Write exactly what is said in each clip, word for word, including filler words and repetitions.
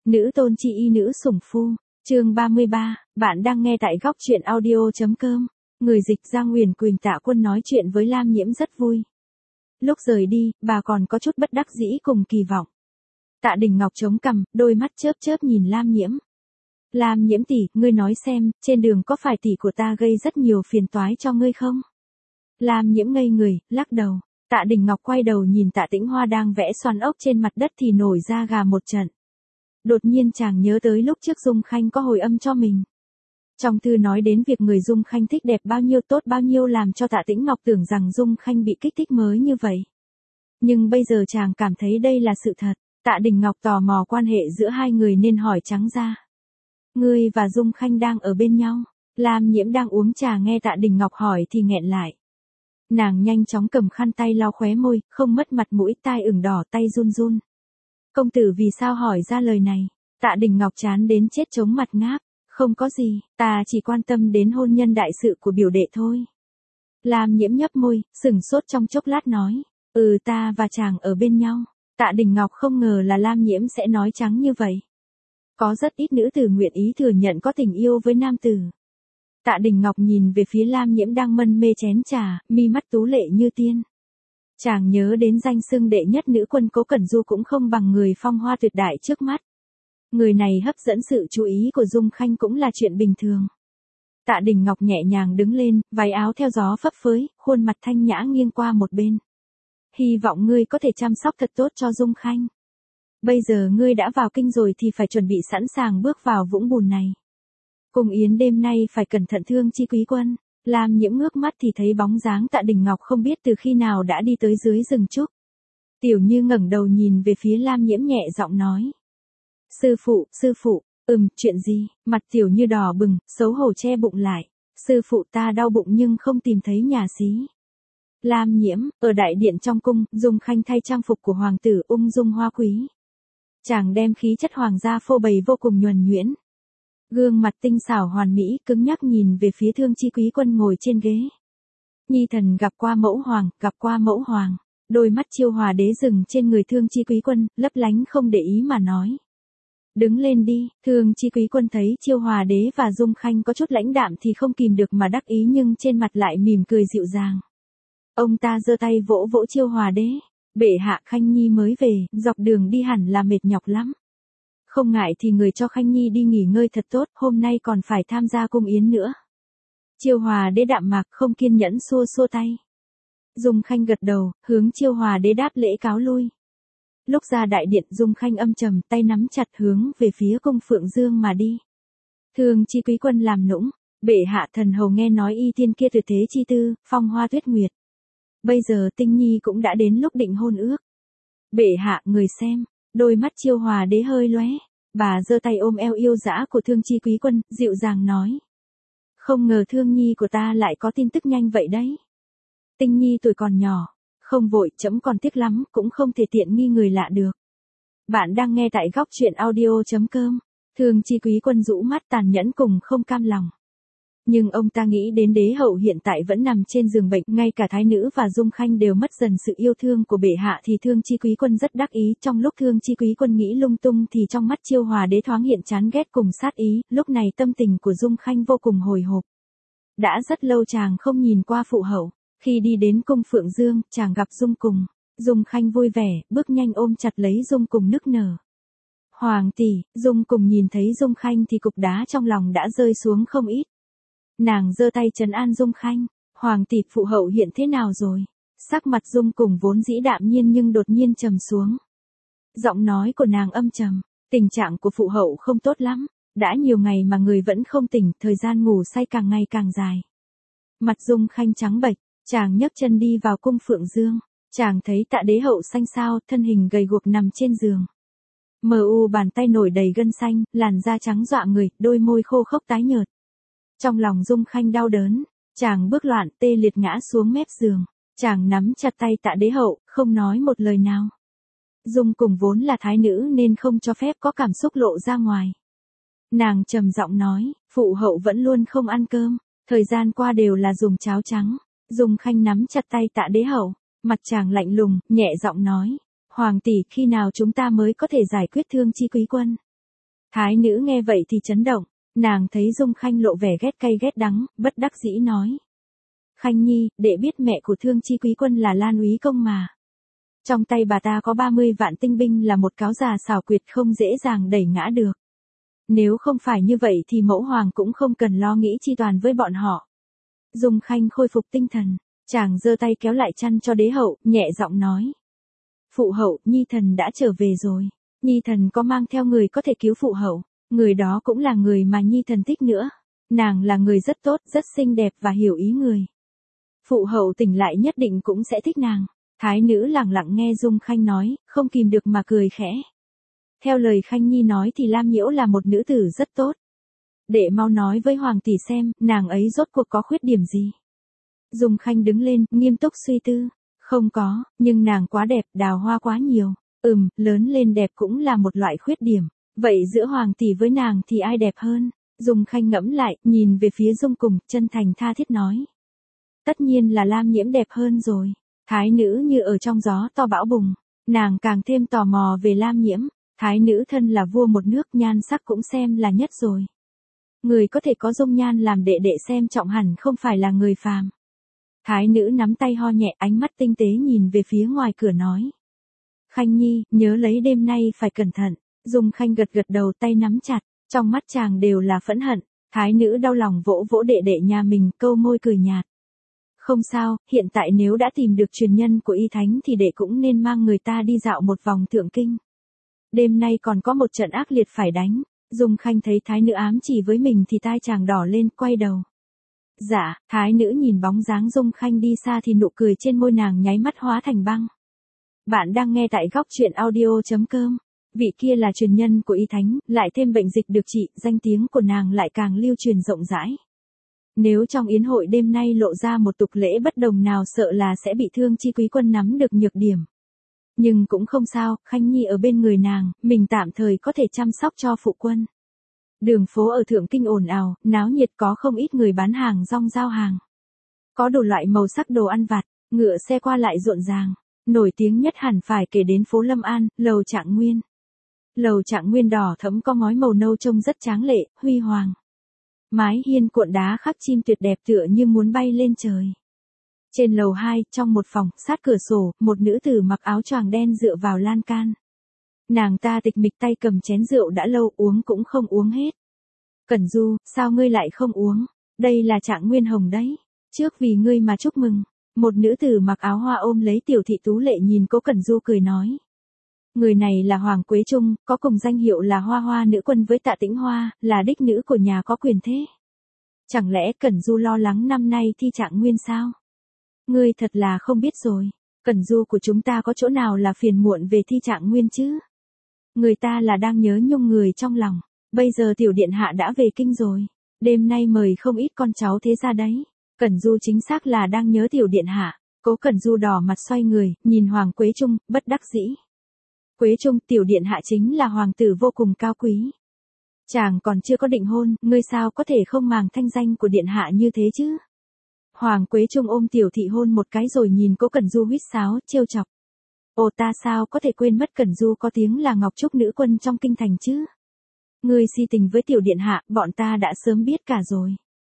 Nữ tôn chi y nữ sủng phu, chương ba mươi ba, bạn đang nghe tại góc truyện audio.com. Người dịch Giang Huyền Quỳnh Tạ Quân nói chuyện với Lam Nhiễm rất vui. Lúc rời đi, bà còn có chút bất đắc dĩ cùng kỳ vọng. Tạ Đình Ngọc chống cằm, đôi mắt chớp chớp nhìn Lam Nhiễm. Lam Nhiễm tỷ, ngươi nói xem, trên đường có phải tỷ của ta gây rất nhiều phiền toái cho ngươi không? Lam Nhiễm ngây người, lắc đầu. Tạ Đình Ngọc quay đầu nhìn Tạ Tĩnh Hoa đang vẽ xoắn ốc trên mặt đất thì nổi da gà một trận. Đột nhiên chàng nhớ tới lúc trước Dung Khanh có hồi âm cho mình. Trong thư nói đến việc người Dung Khanh thích đẹp bao nhiêu tốt bao nhiêu làm cho Tạ Tĩnh Ngọc tưởng rằng Dung Khanh bị kích thích mới như vậy. Nhưng bây giờ chàng cảm thấy đây là sự thật. Tạ Đình Ngọc tò mò quan hệ giữa hai người nên hỏi trắng ra. Ngươi và Dung Khanh đang ở bên nhau. Lam Nhiễm đang uống trà nghe Tạ Đình Ngọc hỏi thì nghẹn lại. Nàng nhanh chóng cầm khăn tay lau khóe môi, không mất mặt mũi, tai ửng đỏ, tay run run. Công tử vì sao hỏi ra lời này? Tạ Đình Ngọc chán đến chết chống mặt ngáp. Không có gì, ta chỉ quan tâm đến hôn nhân đại sự của biểu đệ thôi. Lam Nhiễm nhấp môi, sửng sốt trong chốc lát nói. Ừ, ta và chàng ở bên nhau. Tạ Đình Ngọc không ngờ là Lam Nhiễm sẽ nói trắng như vậy. Có rất ít nữ tử nguyện ý thừa nhận có tình yêu với nam tử. Tạ Đình Ngọc nhìn về phía Lam Nhiễm đang mân mê chén trà, mi mắt tú lệ như tiên. Chàng nhớ đến danh xưng đệ nhất nữ quân Cố Cẩn Du cũng không bằng người phong hoa tuyệt đại trước mắt. Người này hấp dẫn sự chú ý của Dung Khanh cũng là chuyện bình thường. Tạ Đình Ngọc nhẹ nhàng đứng lên, váy áo theo gió phấp phới, khuôn mặt thanh nhã nghiêng qua một bên. Hy vọng ngươi có thể chăm sóc thật tốt cho Dung Khanh. Bây giờ ngươi đã vào kinh rồi thì phải chuẩn bị sẵn sàng bước vào vũng bùn này. Cùng yến đêm nay phải cẩn thận thương chi quý quân. Lam Nhiễm ngước mắt thì thấy bóng dáng Tạ Đình Ngọc không biết từ khi nào đã đi tới dưới rừng trúc. Tiểu Như ngẩng đầu nhìn về phía Lam Nhiễm nhẹ giọng nói. Sư phụ, sư phụ, ừm, chuyện gì? Mặt Tiểu Như đỏ bừng, xấu hổ che bụng lại. Sư phụ ta đau bụng nhưng không tìm thấy nhà xí. Lam Nhiễm, ở đại điện trong cung, Dung Khanh thay trang phục của hoàng tử ung dung hoa quý. Chàng đem khí chất hoàng gia phô bày vô cùng nhuần nhuyễn. Gương mặt tinh xảo hoàn mỹ cứng nhắc nhìn về phía Thương Chi Quý Quân ngồi trên ghế. Nhi thần gặp qua mẫu hoàng, gặp qua mẫu hoàng. Đôi mắt Chiêu Hòa đế dừng trên người Thương Chi Quý Quân, lấp lánh không để ý mà nói. Đứng lên đi. Thương Chi Quý Quân thấy Chiêu Hòa đế và Dung Khanh có chút lãnh đạm thì không kìm được mà đắc ý nhưng trên mặt lại mỉm cười dịu dàng. Ông ta giơ tay vỗ vỗ Chiêu Hòa đế. Bệ hạ, Khanh Nhi mới về, dọc đường đi hẳn là mệt nhọc lắm. Không ngại thì người cho Khanh Nhi đi nghỉ ngơi thật tốt, hôm nay còn phải tham gia cung yến nữa. Chiêu Hòa đế đạm mạc không kiên nhẫn xua xua tay. Dung Khanh gật đầu, hướng Chiêu Hòa đế đáp lễ cáo lui. Lúc ra đại điện, Dung Khanh âm trầm, tay nắm chặt hướng về phía cung Phượng Dương mà đi. Thương Chi Quý Quân làm nũng, bệ hạ, thần hầu nghe nói y tiên kia tuyệt thế chi tư, phong hoa tuyết nguyệt. Bây giờ Tinh Nhi cũng đã đến lúc định hôn ước. Bệ hạ, người xem. Đôi mắt Chiêu Hòa đế hơi lóe, bà giơ tay ôm eo yêu dã của Thương Chi Quý Quân, dịu dàng nói. Không ngờ Thương Nhi của ta lại có tin tức nhanh vậy đấy. Tinh Nhi tuổi còn nhỏ, không vội, trẫm còn tiếc lắm, cũng không thể tiện nghi người lạ được. Bạn đang nghe tại góc truyện audio.com. Thương Chi Quý Quân rũ mắt tàn nhẫn cùng không cam lòng. Nhưng ông ta nghĩ đến đế hậu hiện tại vẫn nằm trên giường bệnh, ngay cả thái nữ và Dung Khanh đều mất dần sự yêu thương của bệ hạ thì Thương Chi Quý Quân rất đắc ý. Trong lúc Thương Chi Quý Quân nghĩ lung tung thì trong mắt Chiêu Hòa đế thoáng hiện chán ghét cùng sát ý, lúc này tâm tình của Dung Khanh vô cùng hồi hộp. Đã rất lâu chàng không nhìn qua phụ hậu, khi đi đến cung Phượng Dương, chàng gặp Dung Cùng. Dung Khanh vui vẻ, bước nhanh ôm chặt lấy Dung Cùng nức nở. Hoàng tỷ, Dung Cùng nhìn thấy Dung Khanh thì cục đá trong lòng đã rơi xuống không ít. Nàng giơ tay trấn an Dung Khanh, hoàng tỷ, phụ hậu hiện thế nào rồi? Sắc mặt Dung Cùng vốn dĩ đạm nhiên nhưng đột nhiên trầm xuống. Giọng nói của nàng âm trầm, tình trạng của phụ hậu không tốt lắm, đã nhiều ngày mà người vẫn không tỉnh, thời gian ngủ say càng ngày càng dài. Mặt Dung Khanh trắng bệch, chàng nhấc chân đi vào cung Phượng Dương, chàng thấy Tạ đế hậu xanh xao, thân hình gầy guộc nằm trên giường. Mờ u bàn tay nổi đầy gân xanh, làn da trắng dọa người, đôi môi khô khốc tái nhợt. Trong lòng Dung Khanh đau đớn, chàng bước loạn tê liệt ngã xuống mép giường, chàng nắm chặt tay Tạ đế hậu, không nói một lời nào. Dung Cùng vốn là thái nữ nên không cho phép có cảm xúc lộ ra ngoài. Nàng trầm giọng nói, phụ hậu vẫn luôn không ăn cơm, thời gian qua đều là dùng cháo trắng. Dung Khanh nắm chặt tay Tạ đế hậu, mặt chàng lạnh lùng, nhẹ giọng nói, hoàng tỷ, khi nào chúng ta mới có thể giải quyết Thương Chi Quý Quân? Thái nữ nghe vậy thì chấn động, nàng thấy Dung Khanh lộ vẻ ghét cay ghét đắng, bất đắc dĩ nói. Khanh nhi, đệ biết mẹ của Thương Chi quý quân là Lan úy công mà. Trong tay bà ta có ba mươi vạn tinh binh là một cáo già xảo quyệt không dễ dàng đẩy ngã được. Nếu không phải như vậy thì mẫu hoàng cũng không cần lo nghĩ chi toàn với bọn họ. Dung Khanh khôi phục tinh thần, chàng giơ tay kéo lại chăn cho đế hậu, nhẹ giọng nói. Phụ hậu, nhi thần đã trở về rồi. Nhi thần có mang theo người có thể cứu phụ hậu. Người đó cũng là người mà nhi thần thích nữa. Nàng là người rất tốt, rất xinh đẹp và hiểu ý người. Phụ hậu tỉnh lại nhất định cũng sẽ thích nàng. Thái nữ lặng lặng nghe Dung Khanh nói, không kìm được mà cười khẽ. Theo lời Khanh nhi nói thì Lam Nhiễu là một nữ tử rất tốt. Đệ mau nói với hoàng tỷ xem, nàng ấy rốt cuộc có khuyết điểm gì. Dung Khanh đứng lên, nghiêm túc suy tư. Không có, nhưng nàng quá đẹp, đào hoa quá nhiều. Ừm, lớn lên đẹp cũng là một loại khuyết điểm. Vậy giữa hoàng tỷ với nàng thì ai đẹp hơn? Dung Khanh ngẫm lại, nhìn về phía Dung Cùng, chân thành tha thiết nói. Tất nhiên là Lam Nhiễm đẹp hơn rồi. Thái nữ như ở trong gió to bão bùng. Nàng càng thêm tò mò về Lam Nhiễm. Thái nữ thân là vua một nước, nhan sắc cũng xem là nhất rồi. Người có thể có dung nhan làm đệ đệ xem trọng hẳn không phải là người phàm. Thái nữ nắm tay ho nhẹ, ánh mắt tinh tế nhìn về phía ngoài cửa nói. Khanh nhi, nhớ lấy đêm nay phải cẩn thận. Dung Khanh gật gật đầu, tay nắm chặt, trong mắt chàng đều là phẫn hận. Thái nữ đau lòng vỗ vỗ đệ đệ nhà mình, câu môi cười nhạt. Không sao, hiện tại nếu đã tìm được truyền nhân của y thánh thì đệ cũng nên mang người ta đi dạo một vòng thượng kinh. Đêm nay còn có một trận ác liệt phải đánh. Dung Khanh thấy thái nữ ám chỉ với mình thì tai chàng đỏ lên, quay đầu. Dạ, thái nữ nhìn bóng dáng Dung Khanh đi xa thì nụ cười trên môi nàng nháy mắt hóa thành băng. Bạn đang nghe tại góc truyện audio.com. Vị kia là truyền nhân của y thánh, lại thêm bệnh dịch được trị, danh tiếng của nàng lại càng lưu truyền rộng rãi. Nếu trong yến hội đêm nay lộ ra một tục lễ bất đồng nào sợ là sẽ bị Thương Chi quý quân nắm được nhược điểm. Nhưng cũng không sao, Khanh nhi ở bên người nàng, mình tạm thời có thể chăm sóc cho phụ quân. Đường phố ở Thượng Kinh ồn ào, náo nhiệt, có không ít người bán hàng rong giao hàng. Có đủ loại màu sắc đồ ăn vặt, ngựa xe qua lại rộn ràng. Nổi tiếng nhất hẳn phải kể đến phố Lâm An, lầu Trạng Nguyên. Lầu Trạng Nguyên đỏ thẫm có ngói màu nâu trông rất tráng lệ, huy hoàng. Mái hiên cuộn đá khắc chim tuyệt đẹp tựa như muốn bay lên trời. Trên lầu hai, trong một phòng, sát cửa sổ, một nữ tử mặc áo choàng đen dựa vào lan can. Nàng ta tịch mịch tay cầm chén rượu đã lâu, uống cũng không uống hết. Cẩn Du, sao ngươi lại không uống? Đây là Trạng Nguyên hồng đấy. Trước vì ngươi mà chúc mừng. Một nữ tử mặc áo hoa ôm lấy tiểu thị tú lệ nhìn Cố Cẩn Du cười nói. Người này là Hoàng Quế Trung, có cùng danh hiệu là Hoa Hoa nữ quân với Tạ Tĩnh Hoa, là đích nữ của nhà có quyền thế. Chẳng lẽ Cẩn Du lo lắng năm nay thi Trạng Nguyên sao? Ngươi thật là không biết rồi. Cẩn Du của chúng ta có chỗ nào là phiền muộn về thi Trạng Nguyên chứ? Người ta là đang nhớ nhung người trong lòng. Bây giờ tiểu điện hạ đã về kinh rồi. Đêm nay mời không ít con cháu thế ra đấy. Cẩn Du chính xác là đang nhớ tiểu điện hạ. Cố Cẩn Du đỏ mặt xoay người, nhìn Hoàng Quế Trung, bất đắc dĩ. Quế Trung, tiểu điện hạ chính là hoàng tử vô cùng cao quý. Chàng còn chưa có định hôn, ngươi sao có thể không màng thanh danh của điện hạ như thế chứ? Hoàng Quế Trung ôm tiểu thị hôn một cái rồi nhìn Cố Cẩn Du huýt sáo, trêu chọc. Ồ, ta sao có thể quên mất Cẩn Du có tiếng là Ngọc Trúc nữ quân trong kinh thành chứ? Ngươi si tình với tiểu điện hạ, bọn ta đã sớm biết cả rồi.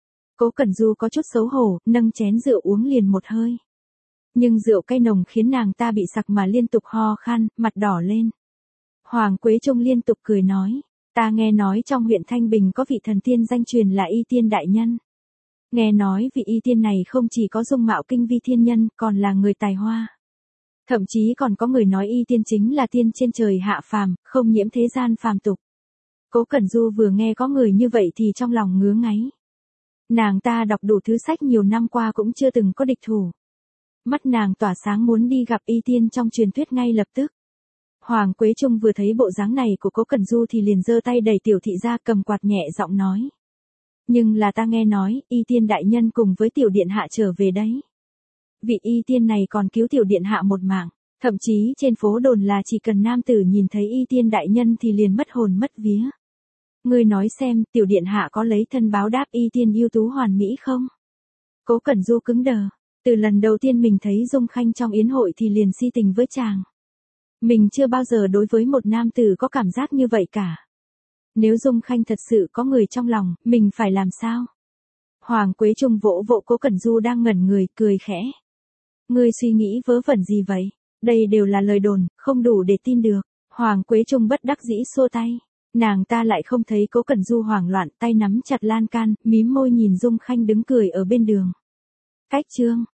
Cố Cẩn Du có chút xấu hổ, nâng chén rượu uống liền một hơi. Nhưng rượu cay nồng khiến nàng ta bị sặc mà liên tục ho khan, mặt đỏ lên. Hoàng Quế Trung liên tục cười nói, ta nghe nói trong huyện Thanh Bình có vị thần tiên danh truyền là Y Tiên đại nhân. Nghe nói vị Y Tiên này không chỉ có dung mạo kinh vi thiên nhân, còn là người tài hoa. Thậm chí còn có người nói Y Tiên chính là tiên trên trời hạ phàm, không nhiễm thế gian phàm tục. Cố Cẩn Du vừa nghe có người như vậy thì trong lòng ngứa ngáy. Nàng ta đọc đủ thứ sách nhiều năm qua cũng chưa từng có địch thủ. Mắt nàng tỏa sáng muốn đi gặp Y Tiên trong truyền thuyết ngay lập tức. Hoàng Quế Trung vừa thấy bộ dáng này của Cố Cẩn Du thì liền giơ tay đẩy tiểu thị ra, cầm quạt nhẹ giọng nói. Nhưng là ta nghe nói, Y Tiên đại nhân cùng với tiểu điện hạ trở về đấy. Vị Y Tiên này còn cứu tiểu điện hạ một mạng, thậm chí trên phố đồn là chỉ cần nam tử nhìn thấy Y Tiên đại nhân thì liền mất hồn mất vía. Ngươi nói xem, tiểu điện hạ có lấy thân báo đáp Y Tiên ưu tú hoàn mỹ không? Cố Cẩn Du cứng đờ. Từ lần đầu tiên mình thấy Dung Khanh trong yến hội thì liền si tình với chàng. Mình chưa bao giờ đối với một nam tử có cảm giác như vậy cả. Nếu Dung Khanh thật sự có người trong lòng, mình phải làm sao? Hoàng Quế Trung vỗ vỗ Cố Cẩn Du đang ngẩn người, cười khẽ. Ngươi suy nghĩ vớ vẩn gì vậy? Đây đều là lời đồn, không đủ để tin được. Hoàng Quế Trung bất đắc dĩ xua tay. Nàng ta lại không thấy Cố Cẩn Du hoảng loạn, tay nắm chặt lan can, mím môi nhìn Dung Khanh đứng cười ở bên đường. Cách chương